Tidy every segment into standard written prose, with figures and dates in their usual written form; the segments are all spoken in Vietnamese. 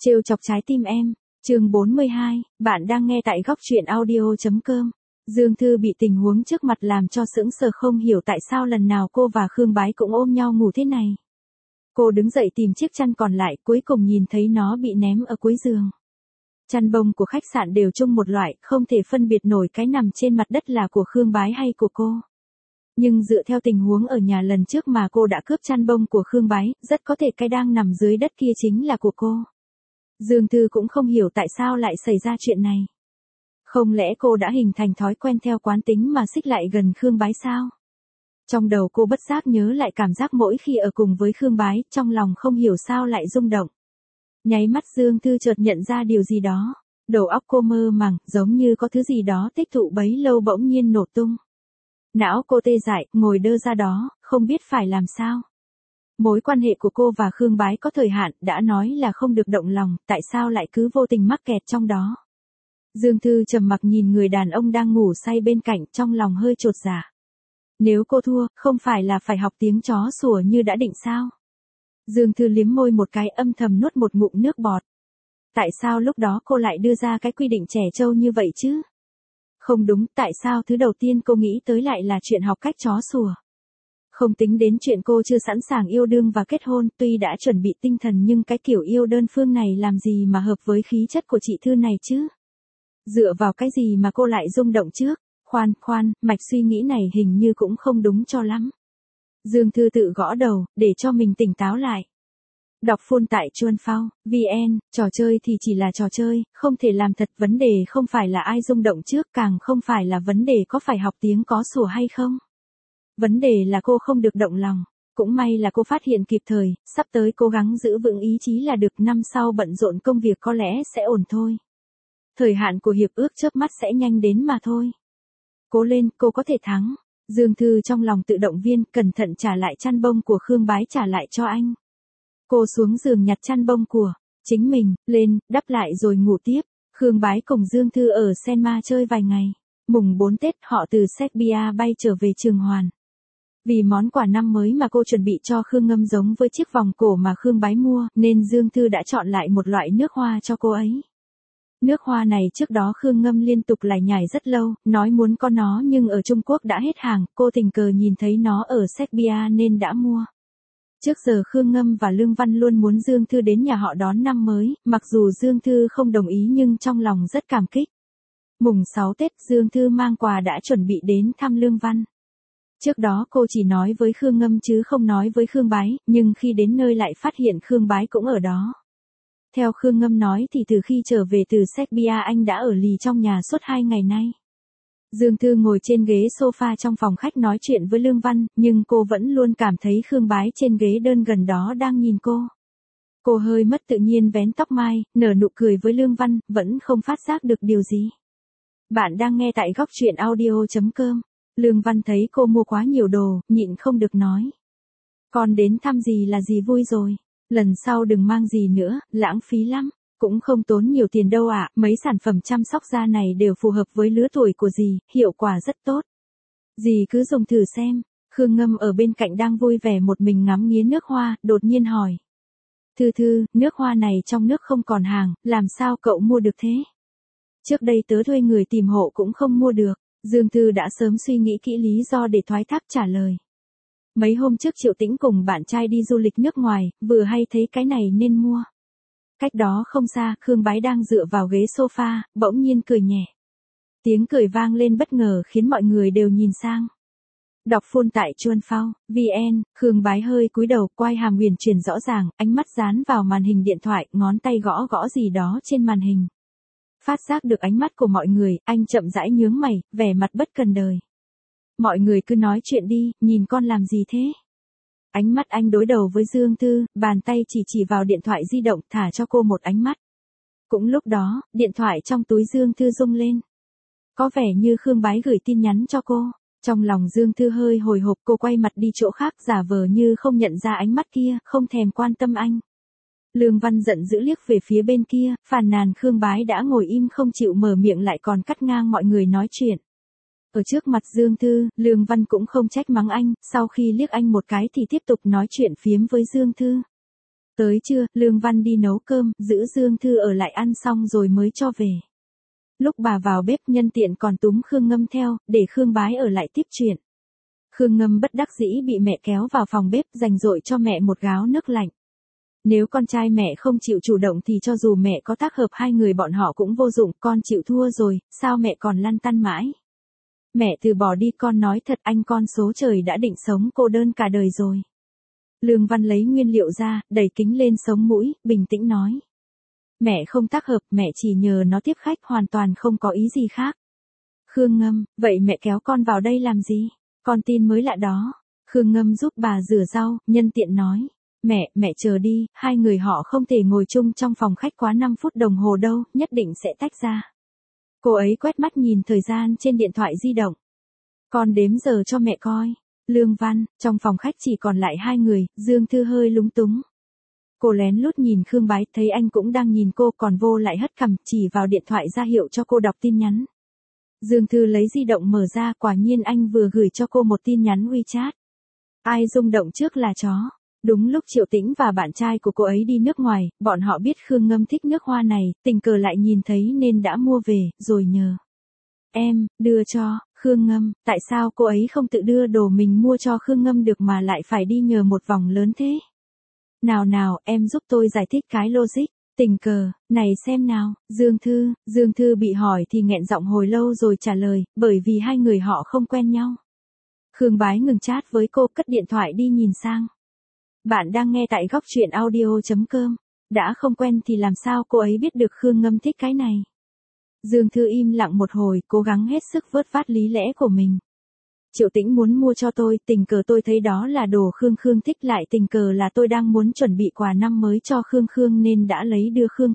Trêu chọc trái tim em, chương 42, bạn đang nghe tại góc truyện audio.com. Dương Thư bị tình huống trước mặt làm cho sững sờ, không hiểu tại sao lần nào cô và Khương Bái cũng ôm nhau ngủ thế này. Cô đứng dậy tìm chiếc chăn còn lại, cuối cùng nhìn thấy nó bị ném ở cuối giường. Chăn bông của khách sạn đều chung một loại, không thể phân biệt nổi cái nằm trên mặt đất là của Khương Bái hay của cô. Nhưng dựa theo tình huống ở nhà lần trước mà cô đã cướp chăn bông của Khương Bái, rất có thể cái đang nằm dưới đất kia chính là của cô. Dương Thư cũng không hiểu tại sao lại xảy ra chuyện này. Không lẽ cô đã hình thành thói quen theo quán tính mà xích lại gần Khương Bái sao? Trong đầu cô bất giác nhớ lại cảm giác mỗi khi ở cùng với Khương Bái, trong lòng không hiểu sao lại rung động. Nháy mắt Dương Thư chợt nhận ra điều gì đó. Đầu óc cô mơ màng, giống như có thứ gì đó tích tụ bấy lâu bỗng nhiên nổ tung. Não cô tê dại, ngồi đơ ra đó, không biết phải làm sao. Mối quan hệ của cô và Khương Bái có thời hạn, đã nói là không được động lòng, tại sao lại cứ vô tình mắc kẹt trong đó. Dương Thư trầm mặc nhìn người đàn ông đang ngủ say bên cạnh, trong lòng hơi chột dạ. Nếu cô thua, không phải là phải học tiếng chó sủa như đã định sao? Dương Thư liếm môi một cái, âm thầm nuốt một ngụm nước bọt. Tại sao lúc đó cô lại đưa ra cái quy định trẻ trâu như vậy chứ? Không đúng, tại sao thứ đầu tiên cô nghĩ tới lại là chuyện học cách chó sủa? Không tính đến chuyện cô chưa sẵn sàng yêu đương và kết hôn, tuy đã chuẩn bị tinh thần nhưng cái kiểu yêu đơn phương này làm gì mà hợp với khí chất của chị Thư này chứ? Dựa vào cái gì mà cô lại rung động trước? Khoan, mạch suy nghĩ này hình như cũng không đúng cho lắm. Dương Thư tự gõ đầu, để cho mình tỉnh táo lại. Đọc full tại Chuan Phao, VN, trò chơi thì chỉ là trò chơi, không thể làm thật. Vấn đề không phải là ai rung động trước, càng không phải là vấn đề có phải học tiếng có sủa hay không. Vấn đề là cô không được động lòng. Cũng may là cô phát hiện kịp thời, sắp tới cố gắng giữ vững ý chí là được, năm sau bận rộn công việc có lẽ sẽ ổn thôi. Thời hạn của hiệp ước chớp mắt sẽ nhanh đến mà thôi. Cố lên, cô có thể thắng. Dương Thư trong lòng tự động viên, cẩn thận trả lại chăn bông của Khương Bái trả lại cho anh. Cô xuống giường nhặt chăn bông của chính mình lên, đắp lại rồi ngủ tiếp. Khương Bái cùng Dương Thư ở Senma chơi vài ngày. Mùng 4 Tết họ từ Serbia bay trở về Trường Hoàn. Vì món quà năm mới mà cô chuẩn bị cho Khương Ngâm giống với chiếc vòng cổ mà Khương Bái mua, nên Dương Thư đã chọn lại một loại nước hoa cho cô ấy. Nước hoa này trước đó Khương Ngâm liên tục lải nhải rất lâu, nói muốn có nó nhưng ở Trung Quốc đã hết hàng, cô tình cờ nhìn thấy nó ở Serbia nên đã mua. Trước giờ Khương Ngâm và Lương Văn luôn muốn Dương Thư đến nhà họ đón năm mới, mặc dù Dương Thư không đồng ý nhưng trong lòng rất cảm kích. Mùng 6 Tết Dương Thư mang quà đã chuẩn bị đến thăm Lương Văn. Trước đó cô chỉ nói với Khương Ngâm chứ không nói với Khương Bái, nhưng khi đến nơi lại phát hiện Khương Bái cũng ở đó. Theo Khương Ngâm nói thì từ khi trở về từ Serbia anh đã ở lì trong nhà suốt 2 ngày nay. Dương Thư ngồi trên ghế sofa trong phòng khách nói chuyện với Lương Văn, nhưng cô vẫn luôn cảm thấy Khương Bái trên ghế đơn gần đó đang nhìn cô. Cô hơi mất tự nhiên vén tóc mai, nở nụ cười với Lương Văn, vẫn không phát giác được điều gì. Bạn đang nghe tại góc truyện audio.com. Lương Văn thấy cô mua quá nhiều đồ, nhịn không được nói. Con đến thăm gì là gì vui rồi. Lần sau đừng mang gì nữa, lãng phí lắm. Cũng không tốn nhiều tiền đâu ạ, mấy sản phẩm chăm sóc da này đều phù hợp với lứa tuổi của dì, hiệu quả rất tốt. Dì cứ dùng thử xem. Khương Ngâm ở bên cạnh đang vui vẻ một mình ngắm nghía nước hoa, đột nhiên hỏi. Thư, nước hoa này trong nước không còn hàng, làm sao cậu mua được thế? Trước đây tớ thuê người tìm hộ cũng không mua được. Dương Thư đã sớm suy nghĩ kỹ lý do để thoái thác trả lời. Mấy hôm trước Triệu Tĩnh cùng bạn trai đi du lịch nước ngoài, vừa hay thấy cái này nên mua. Cách đó không xa, Khương Bái đang dựa vào ghế sofa, bỗng nhiên cười nhẹ. Tiếng cười vang lên bất ngờ khiến mọi người đều nhìn sang. Đọc full tại Chuan Phao, VN, Khương Bái hơi cúi đầu, quai hàm huyền chuyển rõ ràng, ánh mắt dán vào màn hình điện thoại, ngón tay gõ gõ gì đó trên màn hình. Phát giác được ánh mắt của mọi người, anh chậm rãi nhướng mày, vẻ mặt bất cần đời. Mọi người cứ nói chuyện đi, nhìn con làm gì thế? Ánh mắt anh đối đầu với Dương Thư, bàn tay chỉ vào điện thoại di động, thả cho cô một ánh mắt. Cũng lúc đó, điện thoại trong túi Dương Thư rung lên. Có vẻ như Khương Bái gửi tin nhắn cho cô. Trong lòng Dương Thư hơi hồi hộp, cô quay mặt đi chỗ khác, giả vờ như không nhận ra ánh mắt kia, không thèm quan tâm anh. Lương Văn giận dữ liếc về phía bên kia, phàn nàn Khương Bái đã ngồi im không chịu mở miệng lại còn cắt ngang mọi người nói chuyện. Ở trước mặt Dương Thư, Lương Văn cũng không trách mắng anh, sau khi liếc anh một cái thì tiếp tục nói chuyện phiếm với Dương Thư. Tới trưa, Lương Văn đi nấu cơm, giữ Dương Thư ở lại ăn xong rồi mới cho về. Lúc bà vào bếp nhân tiện còn túm Khương Ngâm theo, để Khương Bái ở lại tiếp chuyện. Khương Ngâm bất đắc dĩ bị mẹ kéo vào phòng bếp dành dội cho mẹ một gáo nước lạnh. Nếu con trai mẹ không chịu chủ động thì cho dù mẹ có tác hợp hai người bọn họ cũng vô dụng, con chịu thua rồi, sao mẹ còn lăn tăn mãi. Mẹ từ bỏ đi, con nói thật anh, con số trời đã định sống cô đơn cả đời rồi. Lương Văn lấy nguyên liệu ra, đẩy kính lên sống mũi, bình tĩnh nói. Mẹ không tác hợp, mẹ chỉ nhờ nó tiếp khách, hoàn toàn không có ý gì khác. Khương Ngâm, vậy mẹ kéo con vào đây làm gì? Con tin mới lạ đó. Khương Ngâm giúp bà rửa rau, nhân tiện nói. Mẹ chờ đi, hai người họ không thể ngồi chung trong phòng khách quá 5 phút đồng hồ đâu, nhất định sẽ tách ra. Cô ấy quét mắt nhìn thời gian trên điện thoại di động. Con đếm giờ cho mẹ coi. Lương Văn, trong phòng khách chỉ còn lại hai người, Dương Thư hơi lúng túng. Cô lén lút nhìn Khương Bái, thấy anh cũng đang nhìn cô, còn vô lại hất cằm, chỉ vào điện thoại ra hiệu cho cô đọc tin nhắn. Dương Thư lấy di động mở ra, quả nhiên anh vừa gửi cho cô một tin nhắn WeChat. Ai rung động trước là chó. Đúng lúc Triệu Tĩnh và bạn trai của cô ấy đi nước ngoài, bọn họ biết Khương Ngâm thích nước hoa này, tình cờ lại nhìn thấy nên đã mua về, rồi nhờ. Em, đưa cho, Khương Ngâm, tại sao cô ấy không tự đưa đồ mình mua cho Khương Ngâm được mà lại phải đi nhờ một vòng lớn thế? Nào, em giúp tôi giải thích cái logic. Tình cờ, này xem nào, Dương Thư bị hỏi thì nghẹn giọng hồi lâu rồi trả lời, bởi vì hai người họ không quen nhau. Khương Bái ngừng chat với cô, cất điện thoại đi nhìn sang. Bạn đang nghe tại góc truyện audio.com. Đã không quen thì làm sao cô ấy biết được Khương Ngâm thích cái này? Dương Thư im lặng một hồi, cố gắng hết sức vớt vát lý lẽ của mình. Triệu Tĩnh muốn mua cho tôi, tình cờ tôi thấy đó là đồ Khương thích, lại tình cờ là tôi đang muốn chuẩn bị quà năm mới cho Khương nên đã lấy đưa Khương.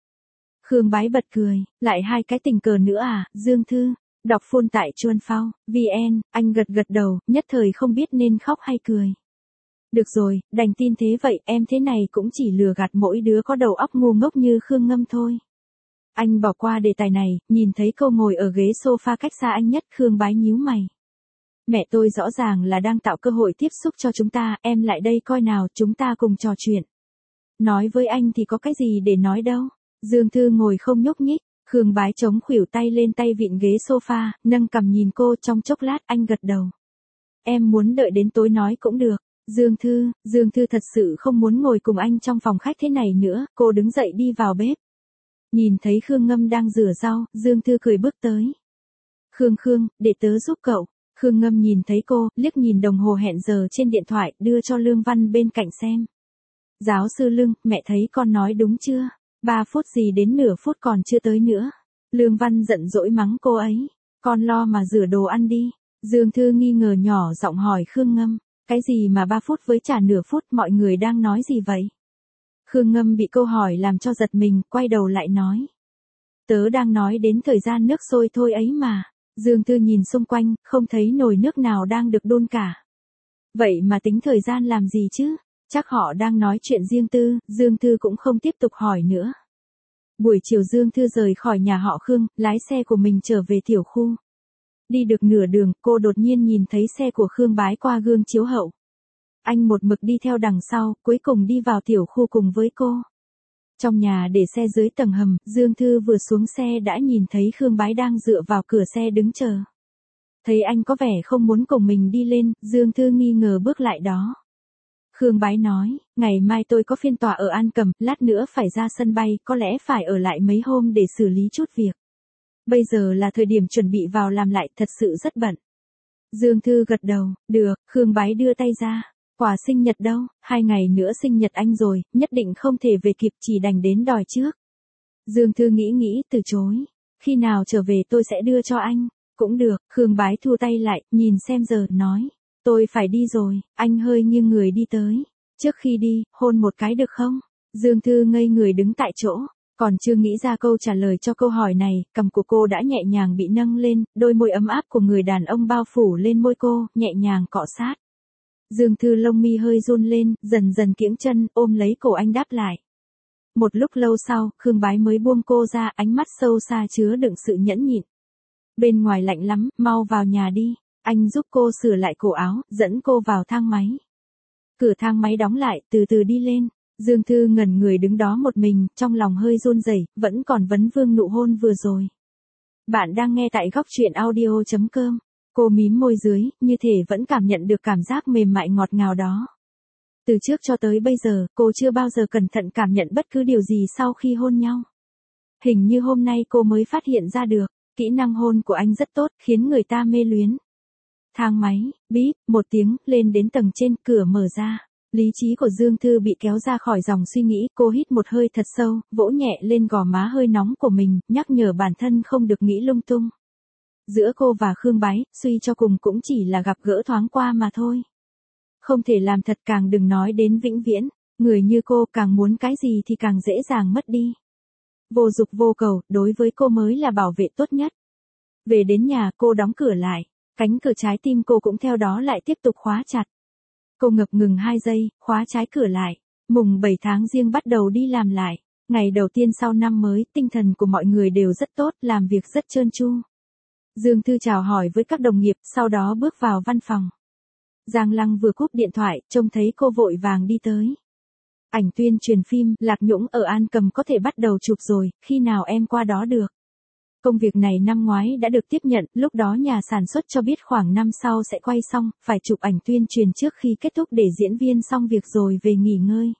Khương Bái bật cười, lại hai cái tình cờ nữa à, Dương Thư. Đọc full tại Chuan Phao, VN, anh gật đầu, nhất thời không biết nên khóc hay cười. Được rồi, đành tin thế vậy, em thế này cũng chỉ lừa gạt mỗi đứa có đầu óc ngu ngốc như Khương Ngâm thôi. Anh bỏ qua đề tài này, nhìn thấy cô ngồi ở ghế sofa cách xa anh nhất, Khương Bái nhíu mày. Mẹ tôi rõ ràng là đang tạo cơ hội tiếp xúc cho chúng ta, em lại đây coi nào, chúng ta cùng trò chuyện. Nói với anh thì có cái gì để nói đâu. Dương Thư ngồi không nhúc nhích, Khương Bái chống khuỷu tay lên tay vịn ghế sofa, nâng cằm nhìn cô, trong chốc lát anh gật đầu. Em muốn đợi đến tối nói cũng được. Dương Thư thật sự không muốn ngồi cùng anh trong phòng khách thế này nữa, cô đứng dậy đi vào bếp. Nhìn thấy Khương Ngâm đang rửa rau, Dương Thư cười bước tới. Khương, để tớ giúp cậu. Khương Ngâm nhìn thấy cô, liếc nhìn đồng hồ hẹn giờ trên điện thoại, đưa cho Lương Văn bên cạnh xem. Giáo sư Lương, mẹ thấy con nói đúng chưa? 3 phút gì đến nửa phút còn chưa tới nữa. Lương Văn giận dỗi mắng cô ấy. Con lo mà rửa đồ ăn đi. Dương Thư nghi ngờ nhỏ giọng hỏi Khương Ngâm. Cái gì mà 3 phút với chả nửa phút, mọi người đang nói gì vậy? Khương Ngâm bị câu hỏi làm cho giật mình, quay đầu lại nói. Tớ đang nói đến thời gian nước sôi thôi ấy mà. Dương Thư nhìn xung quanh, không thấy nồi nước nào đang được đun cả. Vậy mà tính thời gian làm gì chứ? Chắc họ đang nói chuyện riêng tư, Dương Thư cũng không tiếp tục hỏi nữa. Buổi chiều Dương Thư rời khỏi nhà họ Khương, lái xe của mình trở về tiểu khu. Đi được nửa đường, cô đột nhiên nhìn thấy xe của Khương Bái qua gương chiếu hậu. Anh một mực đi theo đằng sau, cuối cùng đi vào tiểu khu cùng với cô. Trong nhà để xe dưới tầng hầm, Dương Thư vừa xuống xe đã nhìn thấy Khương Bái đang dựa vào cửa xe đứng chờ. Thấy anh có vẻ không muốn cùng mình đi lên, Dương Thư nghi ngờ bước lại đó. Khương Bái nói, ngày mai tôi có phiên tòa ở An Cầm, lát nữa phải ra sân bay, có lẽ phải ở lại mấy hôm để xử lý chút việc. Bây giờ là thời điểm chuẩn bị vào làm lại, thật sự rất bận. Dương Thư gật đầu, được, Khương Bái đưa tay ra. Quà sinh nhật đâu, 2 ngày nữa sinh nhật anh rồi, nhất định không thể về kịp, chỉ đành đến đòi trước. Dương Thư nghĩ, từ chối. Khi nào trở về tôi sẽ đưa cho anh. Cũng được, Khương Bái thu tay lại, nhìn xem giờ, nói. Tôi phải đi rồi, anh hơi nghiêng người đi tới. Trước khi đi, hôn một cái được không? Dương Thư ngây người đứng tại chỗ, còn chưa nghĩ ra câu trả lời cho câu hỏi này, cằm của cô đã nhẹ nhàng bị nâng lên, đôi môi ấm áp của người đàn ông bao phủ lên môi cô, nhẹ nhàng cọ sát. Dương Thư lông mi hơi run lên, dần kiễng chân, ôm lấy cổ anh đáp lại. Một lúc lâu sau, Khương Bái mới buông cô ra, ánh mắt sâu xa chứa đựng sự nhẫn nhịn. Bên ngoài lạnh lắm, mau vào nhà đi. Anh giúp cô sửa lại cổ áo, dẫn cô vào thang máy. Cửa thang máy đóng lại, từ từ đi lên. Dương Thư ngẩn người đứng đó một mình, trong lòng hơi run rẩy, vẫn còn vấn vương nụ hôn vừa rồi. Bạn đang nghe tại góc truyện audio.com. Cô mím môi dưới, như thể vẫn cảm nhận được cảm giác mềm mại ngọt ngào đó. Từ trước cho tới bây giờ, cô chưa bao giờ cẩn thận cảm nhận bất cứ điều gì sau khi hôn nhau. Hình như hôm nay cô mới phát hiện ra được, kỹ năng hôn của anh rất tốt, khiến người ta mê luyến. Thang máy, bíp, một tiếng, lên đến tầng trên, cửa mở ra. Lý trí của Dương Thư bị kéo ra khỏi dòng suy nghĩ, cô hít một hơi thật sâu, vỗ nhẹ lên gò má hơi nóng của mình, nhắc nhở bản thân không được nghĩ lung tung. Giữa cô và Khương Bái, suy cho cùng cũng chỉ là gặp gỡ thoáng qua mà thôi. Không thể làm thật, càng đừng nói đến vĩnh viễn, người như cô càng muốn cái gì thì càng dễ dàng mất đi. Vô dục vô cầu, đối với cô mới là bảo vệ tốt nhất. Về đến nhà, cô đóng cửa lại, cánh cửa trái tim cô cũng theo đó lại tiếp tục khóa chặt. Cô ngập ngừng 2 giây, khóa trái cửa lại. Mùng 7 tháng Giêng bắt đầu đi làm lại. Ngày đầu tiên sau năm mới, tinh thần của mọi người đều rất tốt, làm việc rất trơn tru. Dương Thư chào hỏi với các đồng nghiệp, sau đó bước vào văn phòng. Giang Lăng vừa cúp điện thoại, trông thấy cô vội vàng đi tới. Ảnh tuyên truyền phim, Lạc Nhũng ở An Cầm có thể bắt đầu chụp rồi, khi nào em qua đó được? Công việc này năm ngoái đã được tiếp nhận, lúc đó nhà sản xuất cho biết khoảng năm sau sẽ quay xong, phải chụp ảnh tuyên truyền trước khi kết thúc để diễn viên xong việc rồi về nghỉ ngơi.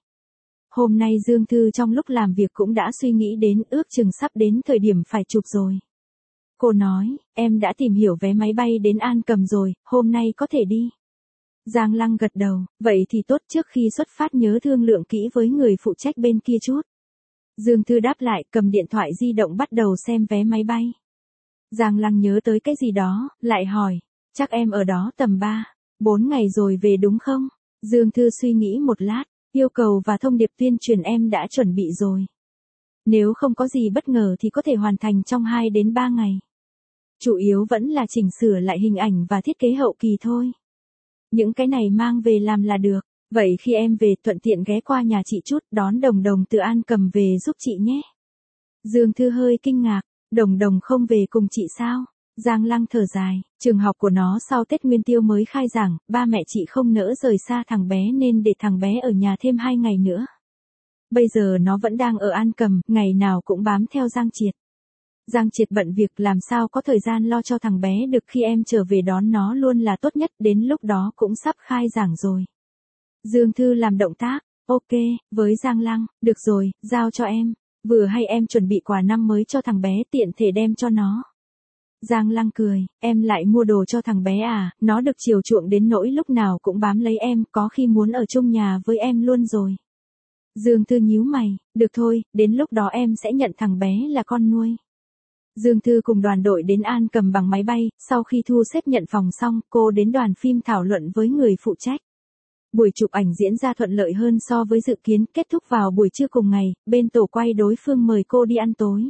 Hôm nay Dương Thư trong lúc làm việc cũng đã suy nghĩ đến, ước chừng sắp đến thời điểm phải chụp rồi. Cô nói, em đã tìm hiểu vé máy bay đến An Cầm rồi, hôm nay có thể đi. Giang Lăng gật đầu, vậy thì tốt, trước khi xuất phát nhớ thương lượng kỹ với người phụ trách bên kia chút. Dương Thư đáp lại, cầm điện thoại di động bắt đầu xem vé máy bay. Giang Lăng nhớ tới cái gì đó, lại hỏi, chắc em ở đó tầm 3-4 ngày rồi về đúng không? Dương Thư suy nghĩ một lát, yêu cầu và thông điệp tuyên truyền em đã chuẩn bị rồi. Nếu không có gì bất ngờ thì có thể hoàn thành trong 2 đến 3 ngày. Chủ yếu vẫn là chỉnh sửa lại hình ảnh và thiết kế hậu kỳ thôi. Những cái này mang về làm là được. Vậy khi em về thuận tiện ghé qua nhà chị chút, đón Đồng Đồng từ An Cầm về giúp chị nhé. Dương Thư hơi kinh ngạc, Đồng Đồng không về cùng chị sao? Giang Lăng thở dài, trường học của nó sau Tết Nguyên Tiêu mới khai giảng, ba mẹ chị không nỡ rời xa thằng bé nên để thằng bé ở nhà thêm 2 ngày nữa. Bây giờ nó vẫn đang ở An Cầm, ngày nào cũng bám theo Giang Triệt. Giang Triệt bận việc làm sao có thời gian lo cho thằng bé được, khi em trở về đón nó luôn là tốt nhất, đến lúc đó cũng sắp khai giảng rồi. Dương Thư làm động tác, ok, với Giang Lăng, được rồi, giao cho em, vừa hay em chuẩn bị quà năm mới cho thằng bé tiện thể đem cho nó. Giang Lăng cười, em lại mua đồ cho thằng bé à, nó được chiều chuộng đến nỗi lúc nào cũng bám lấy em, có khi muốn ở chung nhà với em luôn rồi. Dương Thư nhíu mày, được thôi, đến lúc đó em sẽ nhận thằng bé là con nuôi. Dương Thư cùng đoàn đội đến An Cầm bằng máy bay, sau khi thu xếp nhận phòng xong, cô đến đoàn phim thảo luận với người phụ trách. Buổi chụp ảnh diễn ra thuận lợi hơn so với dự kiến, kết thúc vào buổi trưa cùng ngày, bên tổ quay đối phương mời cô đi ăn tối.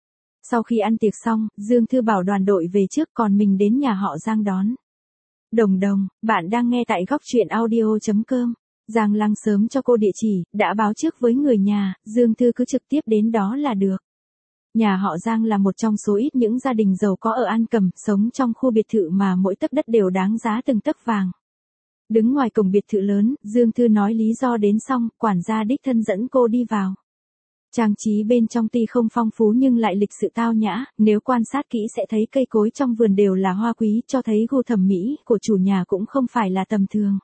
Sau khi ăn tiệc xong, Dương Thư bảo đoàn đội về trước, còn mình đến nhà họ Giang đón. Đồng Đồng, bạn đang nghe tại góc truyện audio.com. Giang Lăng sớm cho cô địa chỉ, đã báo trước với người nhà, Dương Thư cứ trực tiếp đến đó là được. Nhà họ Giang là một trong số ít những gia đình giàu có ở An Cầm, sống trong khu biệt thự mà mỗi tấc đất đều đáng giá từng tấc vàng. Đứng ngoài cổng biệt thự lớn, Dương Thư nói lý do đến xong, quản gia đích thân dẫn cô đi vào. Trang trí bên trong tuy không phong phú nhưng lại lịch sự tao nhã, nếu quan sát kỹ sẽ thấy cây cối trong vườn đều là hoa quý, cho thấy gu thẩm mỹ của chủ nhà cũng không phải là tầm thường.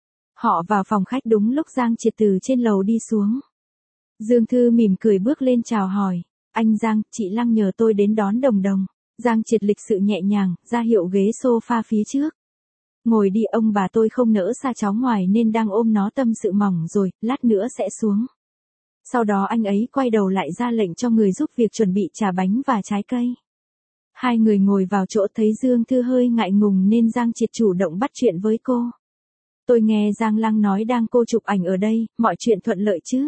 Họ vào phòng khách đúng lúc Giang Triệt từ trên lầu đi xuống. Dương Thư mỉm cười bước lên chào hỏi, anh Giang, chị Lăng nhờ tôi đến đón Đồng Đồng. Giang Triệt lịch sự nhẹ nhàng, ra hiệu ghế sofa phía trước. Ngồi đi, ông bà tôi không nỡ xa cháu ngoài nên đang ôm nó tâm sự mỏng rồi, lát nữa sẽ xuống. Sau đó anh ấy quay đầu lại ra lệnh cho người giúp việc chuẩn bị trà bánh và trái cây. Hai người ngồi vào chỗ, thấy Dương Thư hơi ngại ngùng nên Giang Triệt chủ động bắt chuyện với cô. Tôi nghe Giang Lăng nói đang cô chụp ảnh ở đây, mọi chuyện thuận lợi chứ?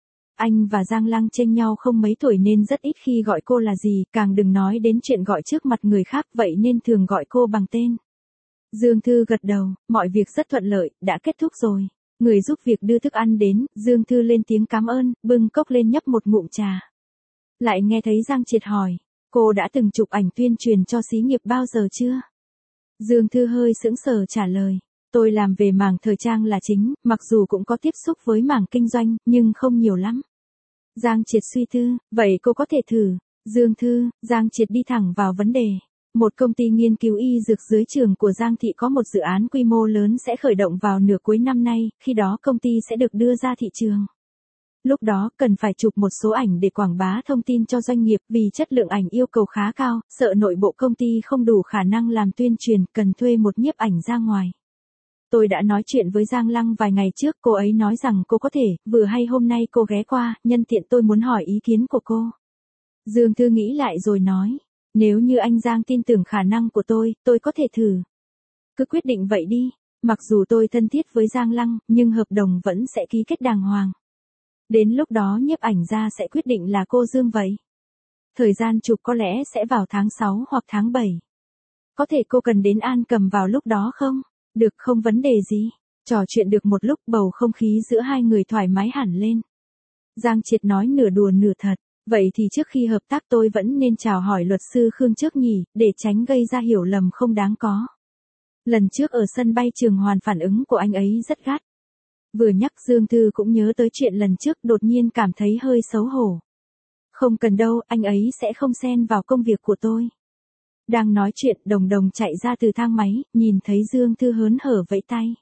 Anh và Giang Lăng chênh nhau không mấy tuổi nên rất ít khi gọi cô là gì, càng đừng nói đến chuyện gọi trước mặt người khác, vậy nên thường gọi cô bằng tên. Dương Thư gật đầu, mọi việc rất thuận lợi, đã kết thúc rồi. Người giúp việc đưa thức ăn đến, Dương Thư lên tiếng cảm ơn, bưng cốc lên nhấp một ngụm trà. Lại nghe thấy Giang Triệt hỏi, cô đã từng chụp ảnh tuyên truyền cho xí nghiệp bao giờ chưa? Dương Thư hơi sững sờ trả lời, Tôi làm về mảng thời trang là chính, mặc dù cũng có tiếp xúc với mảng kinh doanh, nhưng không nhiều lắm. Giang Triệt suy tư, vậy cô có thể thử. Dương Thư, Giang Triệt đi thẳng vào vấn đề. Một công ty nghiên cứu y dược dưới trường của Giang Thị có một dự án quy mô lớn sẽ khởi động vào nửa cuối năm nay, khi đó công ty sẽ được đưa ra thị trường. Lúc đó, cần phải chụp một số ảnh để quảng bá thông tin cho doanh nghiệp vì chất lượng ảnh yêu cầu khá cao, sợ nội bộ công ty không đủ khả năng làm tuyên truyền, cần thuê một nhiếp ảnh ra ngoài. Tôi đã nói chuyện với Giang Lăng vài ngày trước, cô ấy nói rằng cô có thể, vừa hay hôm nay cô ghé qua, nhân tiện tôi muốn hỏi ý kiến của cô. Dương Thư nghĩ lại rồi nói, nếu như anh Giang tin tưởng khả năng của tôi có thể thử. Cứ quyết định vậy đi, mặc dù tôi thân thiết với Giang Lăng, nhưng hợp đồng vẫn sẽ ký kết đàng hoàng. Đến lúc đó nhiếp ảnh gia sẽ quyết định là cô Dương vậy. Thời gian chụp có lẽ sẽ vào tháng 6 hoặc tháng 7. Có thể cô cần đến An Cầm vào lúc đó không? Được, không vấn đề gì. Trò chuyện được một lúc, bầu không khí giữa hai người thoải mái hẳn lên. Giang Triệt nói nửa đùa nửa thật. Vậy thì trước khi hợp tác tôi vẫn nên chào hỏi luật sư Khương trước nhỉ, để tránh gây ra hiểu lầm không đáng có. Lần trước ở sân bay Trường Hoàn phản ứng của anh ấy rất gắt. Vừa nhắc Dương Thư cũng nhớ tới chuyện lần trước, đột nhiên cảm thấy hơi xấu hổ. Không cần đâu, anh ấy sẽ không xen vào công việc của tôi. Đang nói chuyện, Đồng Đồng chạy ra từ thang máy, nhìn thấy Dương Thư hớn hở vẫy tay.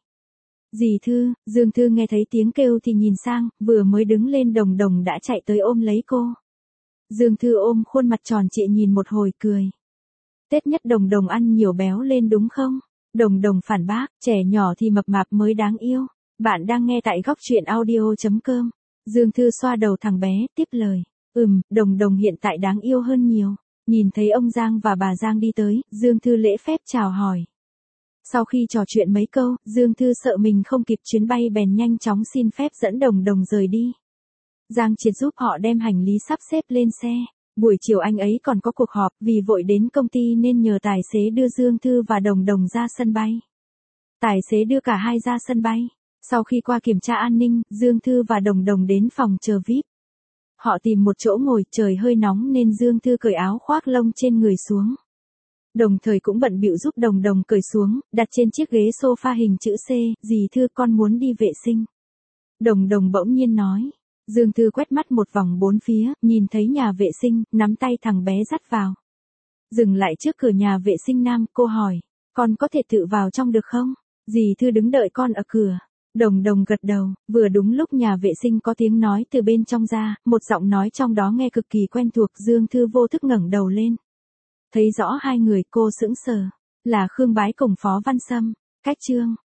Dì Thư, Dương Thư nghe thấy tiếng kêu thì nhìn sang, vừa mới đứng lên Đồng Đồng đã chạy tới ôm lấy cô. Dương Thư ôm khuôn mặt tròn trịa nhìn một hồi cười. Tết nhất Đồng Đồng ăn nhiều béo lên đúng không? Đồng Đồng phản bác, trẻ nhỏ thì mập mạp mới đáng yêu. Bạn đang nghe tại góc truyện audio.com. Dương Thư xoa đầu thằng bé, tiếp lời. Đồng Đồng hiện tại đáng yêu hơn nhiều. Nhìn thấy ông Giang và bà Giang đi tới, Dương Thư lễ phép chào hỏi. Sau khi trò chuyện mấy câu, Dương Thư sợ mình không kịp chuyến bay bèn nhanh chóng xin phép dẫn Đồng Đồng rời đi. Giang Triệt giúp họ đem hành lý sắp xếp lên xe. Buổi chiều anh ấy còn có cuộc họp, vì vội đến công ty nên nhờ tài xế đưa Dương Thư và Đồng Đồng ra sân bay. Tài xế đưa cả hai ra sân bay. Sau khi qua kiểm tra an ninh, Dương Thư và Đồng Đồng đến phòng chờ VIP. Họ tìm một chỗ ngồi, trời hơi nóng nên Dương Thư cởi áo khoác lông trên người xuống. Đồng thời cũng bận bịu giúp Đồng Đồng cởi xuống, đặt trên chiếc ghế sofa hình chữ C, dì Thư con muốn đi vệ sinh. Đồng Đồng bỗng nhiên nói. Dương Thư quét mắt một vòng bốn phía, nhìn thấy nhà vệ sinh, nắm tay thằng bé dắt vào. Dừng lại trước cửa nhà vệ sinh nam, cô hỏi, con có thể tự vào trong được không? Dì Thư đứng đợi con ở cửa. Đồng Đồng gật đầu, vừa đúng lúc nhà vệ sinh có tiếng nói từ bên trong ra, một giọng nói trong đó nghe cực kỳ quen thuộc. Dương Thư vô thức ngẩng đầu lên. Thấy rõ hai người, cô sững sờ, là Khương Bái cùng Phó Văn Sâm. Cách chương